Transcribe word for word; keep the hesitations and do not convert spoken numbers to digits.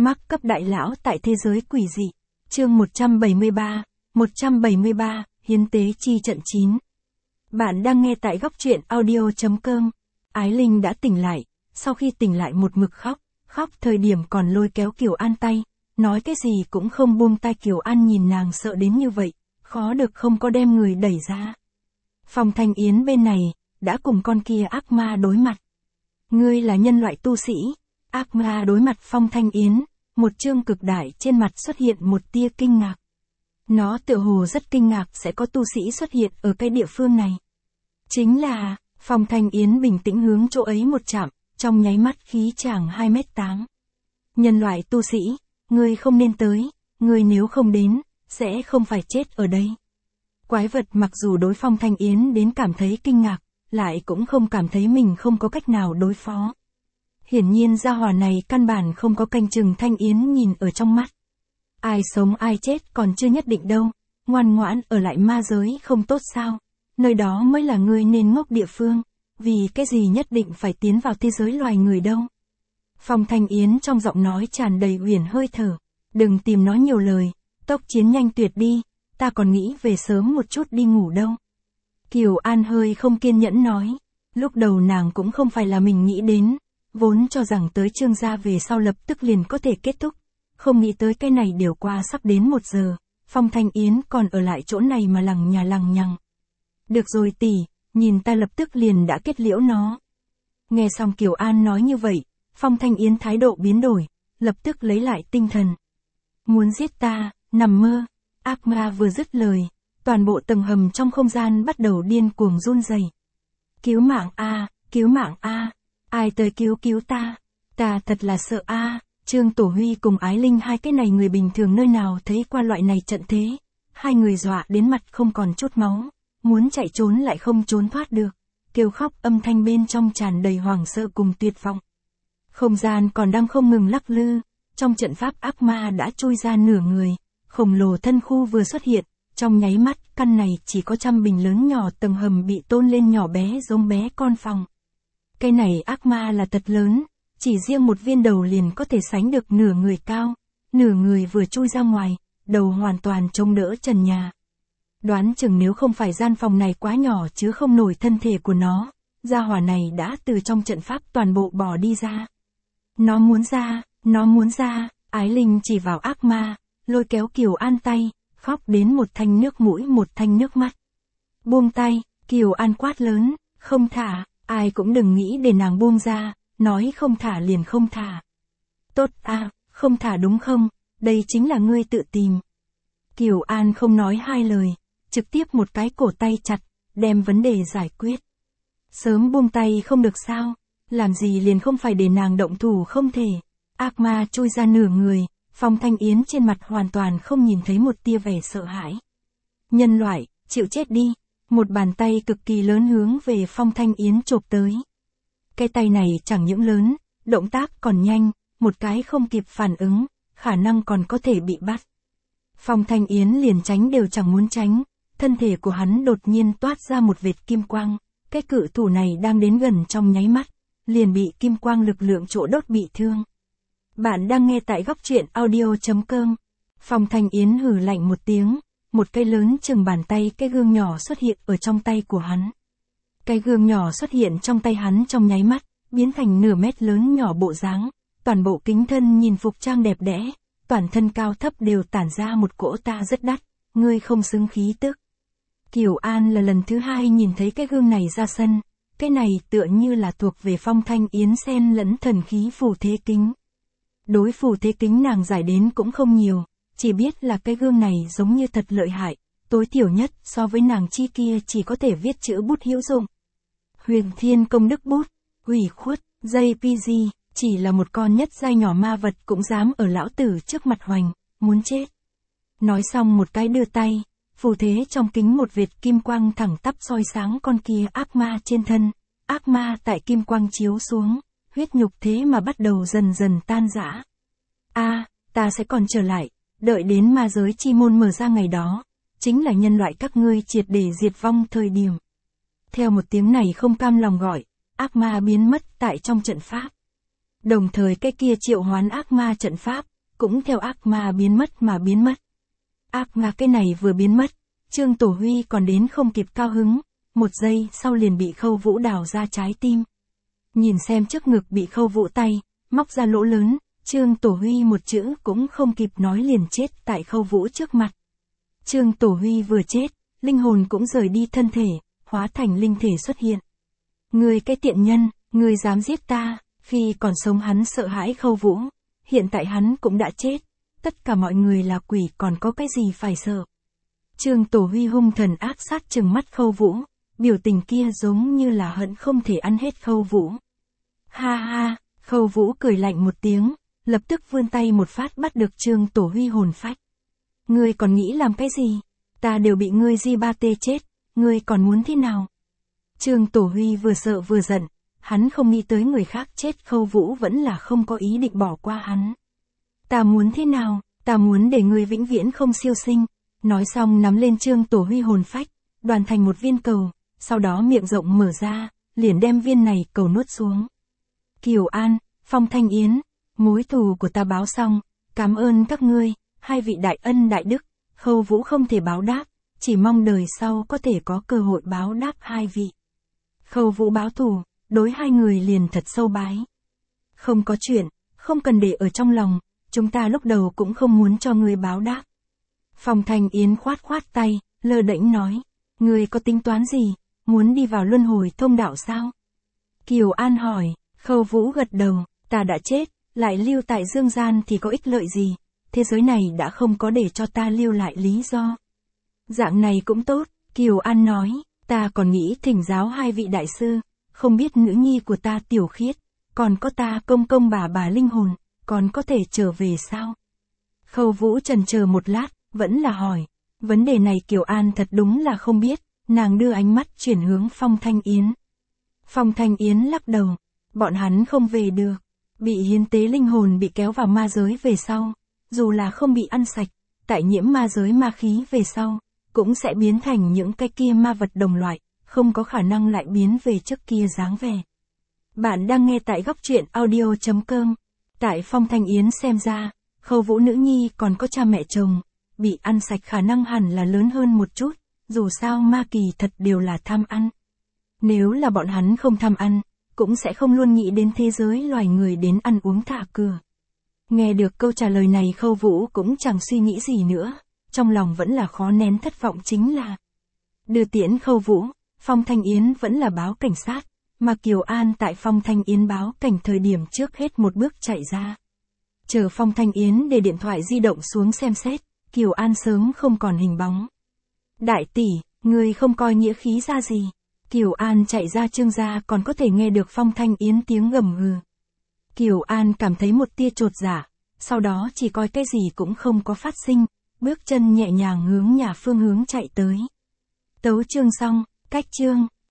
Mác cấp đại lão tại thế giới quỷ dị. Chương một trăm bảy mươi ba, một trăm bảy mươi ba, hiến tế chi trận chín. Bạn đang nghe tại góc truyện audio chấm com. Ái Linh đã tỉnh lại, sau khi tỉnh lại một mực khóc, khóc thời điểm còn lôi kéo Kiều An tay, nói cái gì cũng không buông tay. Kiều An nhìn nàng sợ đến như vậy, khó được không có đem người đẩy ra. Phong Thanh Yến bên này, đã cùng con kia ác ma đối mặt. Ngươi là nhân loại tu sĩ. Ác ma đối mặt Phong Thanh Yến, một chương cực đại trên mặt xuất hiện một tia kinh ngạc. Nó tựa hồ rất kinh ngạc sẽ có tu sĩ xuất hiện ở cái địa phương này. Chính là, Phong Thanh Yến bình tĩnh hướng chỗ ấy một chạm, trong nháy mắt khí chàng hai mét tám. Nhân loại tu sĩ, ngươi không nên tới, ngươi nếu không đến, sẽ không phải chết ở đây. Quái vật mặc dù đối Phong Thanh Yến đến cảm thấy kinh ngạc, lại cũng không cảm thấy mình không có cách nào đối phó. Hiển nhiên gia hỏa này căn bản không có canh chừng Thanh Yến nhìn ở trong mắt. Ai sống ai chết còn chưa nhất định đâu, ngoan ngoãn ở lại ma giới không tốt sao, nơi đó mới là ngươi nên ngốc địa phương, vì cái gì nhất định phải tiến vào thế giới loài người đâu. Phong Thanh Yến trong giọng nói tràn đầy huyền hơi thở, đừng tìm nói nhiều lời, tốc chiến nhanh tuyệt đi, ta còn nghĩ về sớm một chút đi ngủ đâu. Kiều An hơi không kiên nhẫn nói, lúc đầu nàng cũng không phải là mình nghĩ đến, vốn cho rằng tới Trương gia về sau lập tức liền có thể kết thúc, không nghĩ tới cái này đều qua sắp đến một giờ, Phong Thanh Yến còn ở lại chỗ này mà lằng nhà lằng nhằng. Được rồi tỷ, nhìn ta lập tức liền đã kết liễu nó. Nghe xong Kiều An nói như vậy, Phong Thanh Yến thái độ biến đổi, lập tức lấy lại tinh thần. Muốn giết ta, nằm mơ. Ác ma vừa dứt lời, toàn bộ tầng hầm trong không gian bắt đầu điên cuồng run rẩy. Cứu mạng a, cứu mạng a, ai tới cứu cứu ta, ta thật là sợ a. Trương Tổ Huy cùng Ái Linh hai cái này người bình thường nơi nào thấy qua loại này trận thế, hai người dọa đến mặt không còn chút máu, muốn chạy trốn lại không trốn thoát được, kêu khóc âm thanh bên trong tràn đầy hoảng sợ cùng tuyệt vọng. Không gian còn đang không ngừng lắc lư, trong trận pháp ác ma đã chui ra nửa người, khổng lồ thân khu vừa xuất hiện, trong nháy mắt căn này chỉ có trăm bình lớn nhỏ tầng hầm bị tôn lên nhỏ bé giống bé con phòng. Cái này ác ma là thật lớn, chỉ riêng một viên đầu liền có thể sánh được nửa người cao, nửa người vừa chui ra ngoài, đầu hoàn toàn chống đỡ trần nhà. Đoán chừng nếu không phải gian phòng này quá nhỏ chứ không nổi thân thể của nó, gia hỏa này đã từ trong trận pháp toàn bộ bỏ đi ra. Nó muốn ra, nó muốn ra, Ái Linh chỉ vào ác ma, lôi kéo Kiều An tay, khóc đến một thanh nước mũi một thanh nước mắt. Buông tay, Kiều An quát lớn, không thả, ai cũng đừng nghĩ để nàng buông ra, nói không thả liền không thả. Tốt a, không thả đúng không, đây chính là ngươi tự tìm. Kiều An không nói hai lời, trực tiếp một cái cổ tay chặt, đem vấn đề giải quyết. Sớm buông tay không được sao, làm gì liền không phải để nàng động thủ không thể. Ác ma chui ra nửa người, Phong Thanh Yến trên mặt hoàn toàn không nhìn thấy một tia vẻ sợ hãi. Nhân loại, chịu chết đi, một bàn tay cực kỳ lớn hướng về Phong Thanh Yến chộp tới. Cái tay này chẳng những lớn, động tác còn nhanh, một cái không kịp phản ứng, khả năng còn có thể bị bắt. Phong Thanh Yến liền tránh đều chẳng muốn tránh, thân thể của hắn đột nhiên toát ra một vệt kim quang, cái cự thủ này đang đến gần trong nháy mắt, liền bị kim quang lực lượng chỗ đốt bị thương. Bạn đang nghe tại góc truyện audio chấm com. Phong Thanh Yến hừ lạnh một tiếng, một cây lớn chừng bàn tay cái gương nhỏ xuất hiện ở trong tay của hắn. Cái gương nhỏ xuất hiện trong tay hắn trong nháy mắt, biến thành nửa mét lớn nhỏ bộ dáng, toàn bộ kính thân nhìn phục trang đẹp đẽ, toàn thân cao thấp đều tản ra một cỗ ta rất đắt, ngươi không xứng khí tức. Kiều An là lần thứ hai nhìn thấy cái gương này ra sân, cái này tựa như là thuộc về Phong Thanh Yến xen lẫn thần khí phù thế kính. Đối phù thế kính nàng giải đến cũng không nhiều, chỉ biết là cái gương này giống như thật lợi hại, tối thiểu nhất so với nàng chi kia chỉ có thể viết chữ bút hữu dụng. Huyền Thiên Công Đức Bút, hủy khuất, jê pê giê, chỉ là một con nhất giai nhỏ ma vật cũng dám ở lão tử trước mặt hoành, muốn chết. Nói xong một cái đưa tay, phù thế trong kính một vệt kim quang thẳng tắp soi sáng con kia ác ma trên thân, ác ma tại kim quang chiếu xuống, huyết nhục thế mà bắt đầu dần dần tan rã. A, ta sẽ còn trở lại, đợi đến ma giới chi môn mở ra ngày đó, chính là nhân loại các ngươi triệt để diệt vong thời điểm. Theo một tiếng này không cam lòng gọi, ác ma biến mất tại trong trận pháp. Đồng thời cái kia triệu hoán ác ma trận pháp, cũng theo ác ma biến mất mà biến mất. Ác ma cái này vừa biến mất, Trương Tổ Huy còn đến không kịp cao hứng, một giây sau liền bị Khâu Vũ đào ra trái tim. Nhìn xem trước ngực bị Khâu Vũ tay, móc ra lỗ lớn, Trương Tổ Huy một chữ cũng không kịp nói liền chết tại Khâu Vũ trước mặt. Trương Tổ Huy vừa chết, linh hồn cũng rời đi thân thể, hóa thành linh thể xuất hiện. Ngươi cái tiện nhân, ngươi dám giết ta, khi còn sống hắn sợ hãi Khâu Vũ, hiện tại hắn cũng đã chết, tất cả mọi người là quỷ còn có cái gì phải sợ. Trương Tổ Huy hung thần ác sát trừng mắt Khâu Vũ, biểu tình kia giống như là hận không thể ăn hết Khâu Vũ. Ha ha, Khâu Vũ cười lạnh một tiếng, lập tức vươn tay một phát bắt được Trương Tổ Huy hồn phách. Ngươi còn nghĩ làm cái gì? Ta đều bị ngươi di ba tê chết, ngươi còn muốn thế nào? Trương Tổ Huy vừa sợ vừa giận, hắn không nghĩ tới người khác chết Khâu Vũ vẫn là không có ý định bỏ qua hắn. Ta muốn thế nào? Ta muốn để ngươi vĩnh viễn không siêu sinh. Nói xong nắm lên Trương Tổ Huy hồn phách, đoàn thành một viên cầu, sau đó miệng rộng mở ra, liền đem viên này cầu nuốt xuống. Kiều An, Phong Thanh Yến, mối thù của ta báo xong, cảm ơn các ngươi, hai vị đại ân đại đức, Khâu Vũ không thể báo đáp, chỉ mong đời sau có thể có cơ hội báo đáp hai vị. Khâu Vũ báo thù, đối hai người liền thật sâu bái. Không có chuyện, không cần để ở trong lòng, chúng ta lúc đầu cũng không muốn cho ngươi báo đáp. Phong Thanh Yến khoát khoát tay, lơ đễnh nói, ngươi có tính toán gì, muốn đi vào luân hồi thông đạo sao? Kiều An hỏi, Khâu Vũ gật đầu, ta đã chết, lại lưu tại dương gian thì có ích lợi gì, thế giới này đã không có để cho ta lưu lại lý do. Dạng này cũng tốt, Kiều An nói, ta còn nghĩ thỉnh giáo hai vị đại sư, không biết nữ nhi của ta Tiểu Khiết, còn có ta công công bà bà linh hồn, còn có thể trở về sao? Khâu Vũ chần chờ một lát, vẫn là hỏi, vấn đề này Kiều An thật đúng là không biết, nàng đưa ánh mắt chuyển hướng Phong Thanh Yến. Phong Thanh Yến lắc đầu, bọn hắn không về được, bị hiến tế linh hồn bị kéo vào ma giới về sau, dù là không bị ăn sạch, tại nhiễm ma giới ma khí về sau, cũng sẽ biến thành những cái kia ma vật đồng loại, không có khả năng lại biến về trước kia dáng vẻ. Bạn đang nghe tại góc truyện audio chấm com. Tại Phong Thanh Yến xem ra, Khâu Vũ nữ nhi còn có cha mẹ chồng, bị ăn sạch khả năng hẳn là lớn hơn một chút, dù sao ma kỳ thật đều là tham ăn. Nếu là bọn hắn không tham ăn, cũng sẽ không luôn nghĩ đến thế giới loài người đến ăn uống thả cửa. Nghe được câu trả lời này Khâu Vũ cũng chẳng suy nghĩ gì nữa, trong lòng vẫn là khó nén thất vọng chính là. Đưa tiễn Khâu Vũ, Phong Thanh Yến vẫn là báo cảnh sát, mà Kiều An tại Phong Thanh Yến báo cảnh thời điểm trước hết một bước chạy ra. Chờ Phong Thanh Yến để điện thoại di động xuống xem xét, Kiều An sớm không còn hình bóng. Đại tỷ, ngươi không coi nghĩa khí ra gì. Kiều An chạy ra Trương gia còn có thể nghe được Phong Thanh Yến tiếng gầm gừ. Kiều An cảm thấy một tia chột dạ, sau đó chỉ coi cái gì cũng không có phát sinh, bước chân nhẹ nhàng hướng nhà phương hướng chạy tới. Tấu chương xong, cách chương.